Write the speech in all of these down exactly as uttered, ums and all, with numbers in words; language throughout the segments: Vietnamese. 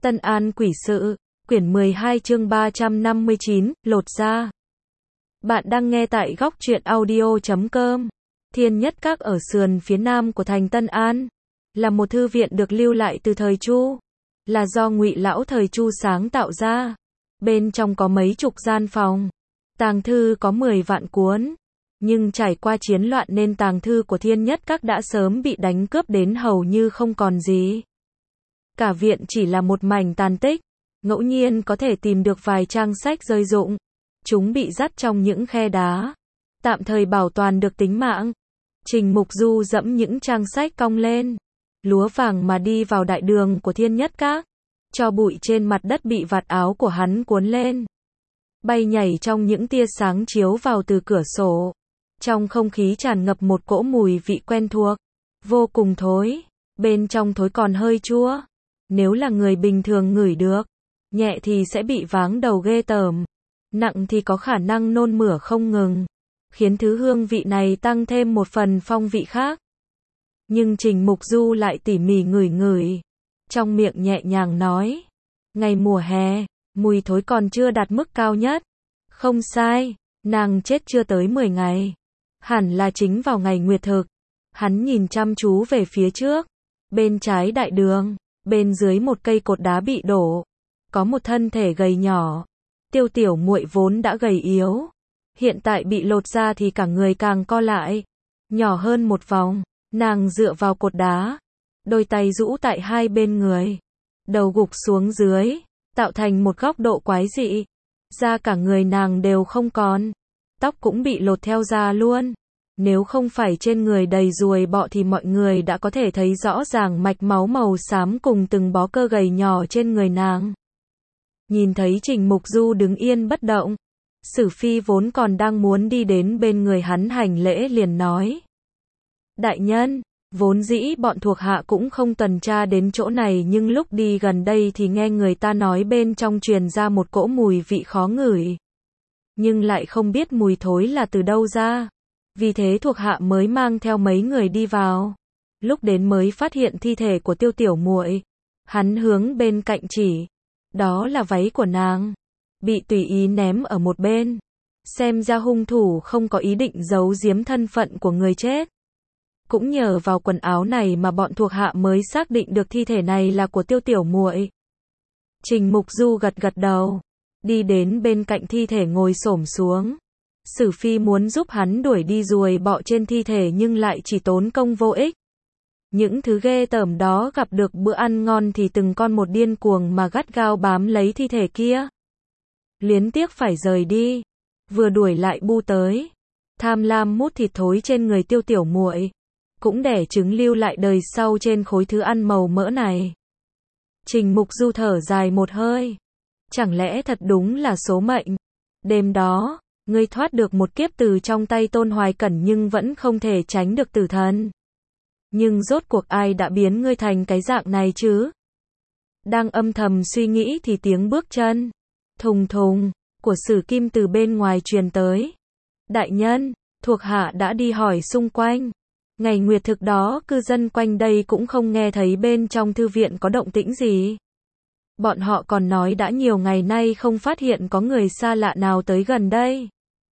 Tân An Quỷ Sự, quyển mười hai chương ba trăm năm mươi chín, lột da. Bạn đang nghe tại góc truyện audio chấm com. Thiên Nhất Các ở sườn phía nam của thành Tân An, là một thư viện được lưu lại từ thời Chu, là do Ngụy lão thời Chu sáng tạo ra. Bên trong có mấy chục gian phòng, tàng thư có mười vạn cuốn, nhưng trải qua chiến loạn nên tàng thư của Thiên Nhất Các đã sớm bị đánh cướp đến hầu như không còn gì. Cả viện chỉ là một mảnh tàn tích, ngẫu nhiên có thể tìm được vài trang sách rơi rụng. Chúng bị dắt trong những khe đá, tạm thời bảo toàn được tính mạng. Trình Mục Du dẫm những trang sách cong lên, lúa vàng mà đi vào đại đường của Thiên Nhất Các. Cho bụi trên mặt đất bị vạt áo của hắn cuốn lên, bay nhảy trong những tia sáng chiếu vào từ cửa sổ. Trong không khí tràn ngập một cỗ mùi vị quen thuộc, vô cùng thối, bên trong thối còn hơi chua. Nếu là người bình thường ngửi được, nhẹ thì sẽ bị váng đầu ghê tởm, nặng thì có khả năng nôn mửa không ngừng, khiến thứ hương vị này tăng thêm một phần phong vị khác. Nhưng Trình Mục Du lại tỉ mỉ ngửi ngửi, trong miệng nhẹ nhàng nói, ngày mùa hè, mùi thối còn chưa đạt mức cao nhất. Không sai, nàng chết chưa tới mười ngày, hẳn là chính vào ngày nguyệt thực. Hắn nhìn chăm chú về phía trước, bên trái đại đường, bên dưới một cây cột đá bị đổ, có một thân thể gầy nhỏ. Tiêu Tiểu Muội vốn đã gầy yếu, hiện tại bị lột da thì cả người càng co lại, nhỏ hơn một vòng. Nàng dựa vào cột đá, đôi tay rũ tại hai bên người, đầu gục xuống dưới, tạo thành một góc độ quái dị. Da cả người nàng đều không còn, tóc cũng bị lột theo da luôn. Nếu không phải trên người đầy ruồi bọ thì mọi người đã có thể thấy rõ ràng mạch máu màu xám cùng từng bó cơ gầy nhỏ trên người nàng. Nhìn thấy Trình Mục Du đứng yên bất động, Sử Phi vốn còn đang muốn đi đến bên người hắn hành lễ liền nói: đại nhân, vốn dĩ bọn thuộc hạ cũng không tuần tra đến chỗ này, nhưng lúc đi gần đây thì nghe người ta nói bên trong truyền ra một cỗ mùi vị khó ngửi, nhưng lại không biết mùi thối là từ đâu ra. Vì thế thuộc hạ mới mang theo mấy người đi vào. Lúc đến mới phát hiện thi thể của Tiêu Tiểu Muội. Hắn hướng bên cạnh chỉ, đó là váy của nàng, bị tùy ý ném ở một bên. Xem ra hung thủ không có ý định giấu giếm thân phận của người chết. Cũng nhờ vào quần áo này mà bọn thuộc hạ mới xác định được thi thể này là của Tiêu Tiểu Muội. Trình Mục Du gật gật đầu, đi đến bên cạnh thi thể ngồi xổm xuống. Sử Phi muốn giúp hắn đuổi đi ruồi bọ trên thi thể nhưng lại chỉ tốn công vô ích. Những thứ ghê tởm đó gặp được bữa ăn ngon thì từng con một điên cuồng mà gắt gao bám lấy thi thể kia. Luyến tiếc phải rời đi, vừa đuổi lại bu tới, tham lam mút thịt thối trên người Tiêu Tiểu Muội, cũng đẻ trứng lưu lại đời sau trên khối thứ ăn màu mỡ này. Trình Mục Du thở dài một hơi, chẳng lẽ thật đúng là số mệnh. Đêm đó, ngươi thoát được một kiếp từ trong tay Tôn Hoài Cẩn nhưng vẫn không thể tránh được tử thần. Nhưng rốt cuộc ai đã biến ngươi thành cái dạng này chứ? Đang âm thầm suy nghĩ thì tiếng bước chân thùng thùng của Sử Kim từ bên ngoài truyền tới. Đại nhân, thuộc hạ đã đi hỏi xung quanh. Ngày nguyệt thực đó cư dân quanh đây cũng không nghe thấy bên trong thư viện có động tĩnh gì. Bọn họ còn nói đã nhiều ngày nay không phát hiện có người xa lạ nào tới gần đây.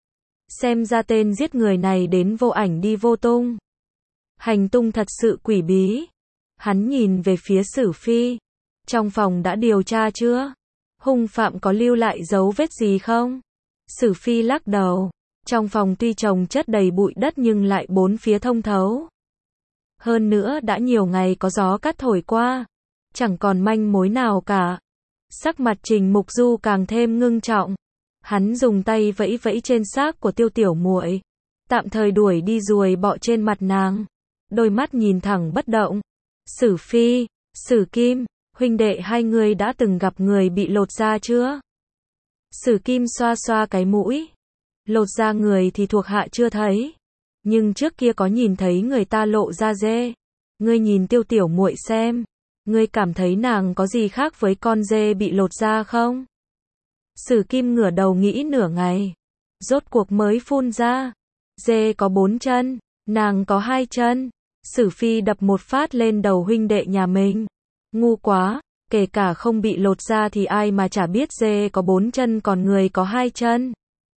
Xem ra tên giết người này đến vô ảnh đi vô tung. Hành tung thật sự quỷ bí. Hắn nhìn về phía Sử Phi. Trong phòng đã điều tra chưa? Hung phạm có lưu lại dấu vết gì không? Sử Phi lắc đầu. Trong phòng tuy chồng chất đầy bụi đất nhưng lại bốn phía thông thấu. Hơn nữa đã nhiều ngày có gió cát thổi qua, chẳng còn manh mối nào cả. Sắc mặt Trình Mục Du càng thêm ngưng trọng. Hắn dùng tay vẫy vẫy trên xác của Tiêu Tiểu Muội, tạm thời đuổi đi ruồi bọ trên mặt nàng. Đôi mắt nhìn thẳng bất động. Sử Phi, Sử Kim, huynh đệ hai người đã từng gặp người bị lột da chưa? Sử Kim xoa xoa cái mũi. Lột da người thì thuộc hạ chưa thấy, nhưng trước kia có nhìn thấy người ta lộ da dê. Ngươi nhìn Tiêu Tiểu Muội xem, ngươi cảm thấy nàng có gì khác với con dê bị lột da không? Sử Kim ngửa đầu nghĩ nửa ngày, rốt cuộc mới phun ra. Dê có bốn chân, nàng có hai chân. Sử Phi đập một phát lên đầu huynh đệ nhà mình. Ngu quá, Kể cả không bị lột da thì ai mà chả biết dê có bốn chân còn người có hai chân.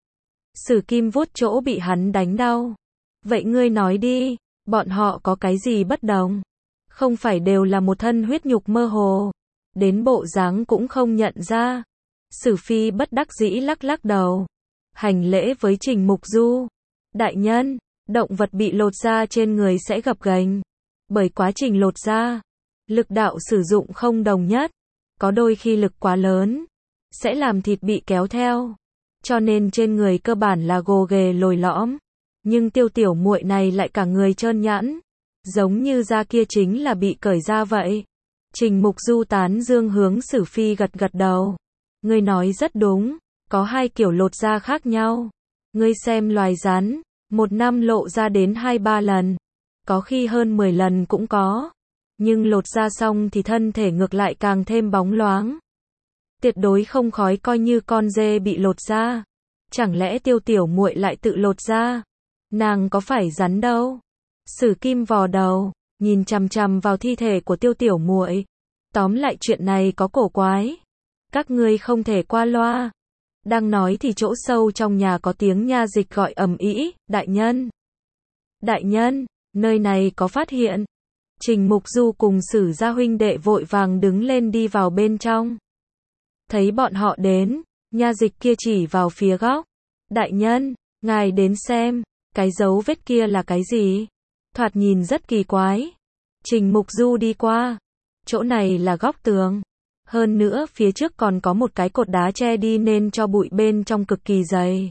Sử Kim vuốt chỗ bị hắn đánh đau. Vậy ngươi nói đi, bọn họ có cái gì bất đồng? Không phải đều là một thân huyết nhục mơ hồ, đến bộ dáng cũng không nhận ra. Sử Phi bất đắc dĩ lắc lắc đầu, hành lễ với Trình Mục Du. Đại nhân, động vật bị lột da trên người sẽ gập ghềnh, bởi quá trình lột da, lực đạo sử dụng không đồng nhất, có đôi khi lực quá lớn, sẽ làm thịt bị kéo theo, cho nên trên người cơ bản là gồ ghề lồi lõm, nhưng Tiêu tiểu muội này lại cả người trơn nhẵn, giống như da kia chính là bị cởi ra vậy. Trình Mục Du tán dương hướng Sử Phi gật gật đầu. Ngươi nói rất đúng, có hai kiểu lột da khác nhau. Ngươi xem loài rắn, một năm lộ ra đến hai ba lần, có khi hơn mười lần cũng có. Nhưng lột da xong thì thân thể ngược lại càng thêm bóng loáng. Tuyệt đối không khói coi như con dê bị lột da. Chẳng lẽ Tiêu tiểu muội lại tự lột da? Nàng có phải rắn đâu. Sử Kim vò đầu, nhìn chằm chằm vào thi thể của Tiêu tiểu muội. Tóm lại chuyện này có cổ quái. Các ngươi không thể qua loa. Đang nói thì chỗ sâu trong nhà có tiếng nha dịch gọi ầm ĩ, đại nhân. Đại nhân, nơi này có phát hiện. Trình Mục Du cùng Sử gia huynh đệ vội vàng đứng lên đi vào bên trong. Thấy bọn họ đến, nha dịch kia chỉ vào phía góc. Đại nhân, ngài đến xem, cái dấu vết kia là cái gì? Thoạt nhìn rất kỳ quái. Trình Mục Du đi qua. Chỗ này là góc tường. Hơn nữa phía trước còn có một cái cột đá che đi nên cho bụi bên trong cực kỳ dày.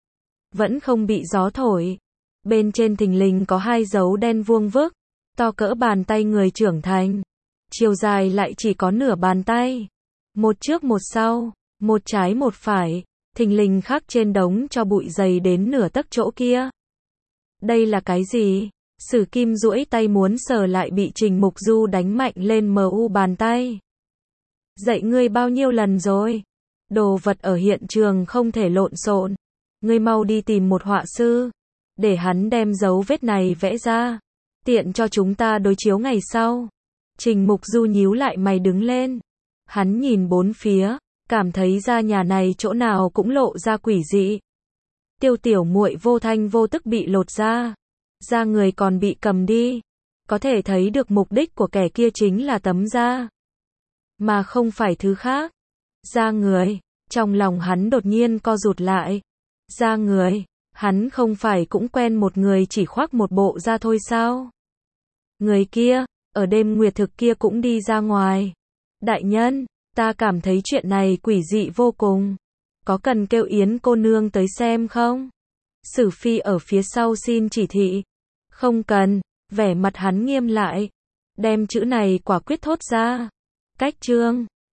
Vẫn không bị gió thổi. Bên trên thình lình có hai dấu đen vuông vức, to cỡ bàn tay người trưởng thành. Chiều dài lại chỉ có nửa bàn tay. Một trước một sau, một trái một phải, thình lình khắc trên đống cho bụi dày đến nửa tấc chỗ kia. Đây là cái gì? Sử Kim duỗi tay muốn sờ lại bị Trình Mục Du đánh mạnh lên mờ u bàn tay. Dạy ngươi bao nhiêu lần rồi? Đồ vật ở hiện trường không thể lộn xộn. Ngươi mau đi tìm một họa sư, để hắn đem dấu vết này vẽ ra, tiện cho chúng ta đối chiếu ngày sau. Trình Mục Du nhíu lại mày đứng lên. Hắn nhìn bốn phía, cảm thấy ra nhà này chỗ nào cũng lộ ra quỷ dị. Tiêu tiểu muội vô thanh vô tức bị lột da, da người còn bị cầm đi. Có thể thấy được mục đích của kẻ kia chính là tấm da, mà không phải thứ khác. Da người, trong lòng hắn đột nhiên co rụt lại. Da người, hắn không phải cũng quen một người chỉ khoác một bộ da thôi sao? Người kia, ở đêm nguyệt thực kia cũng đi ra ngoài. Đại nhân, ta cảm thấy chuyện này quỷ dị vô cùng. Có cần kêu Yến cô nương tới xem không? Sử Phi ở phía sau xin chỉ thị. Không cần, vẻ mặt hắn nghiêm lại. Đem chữ này quả quyết thốt ra. Cách chương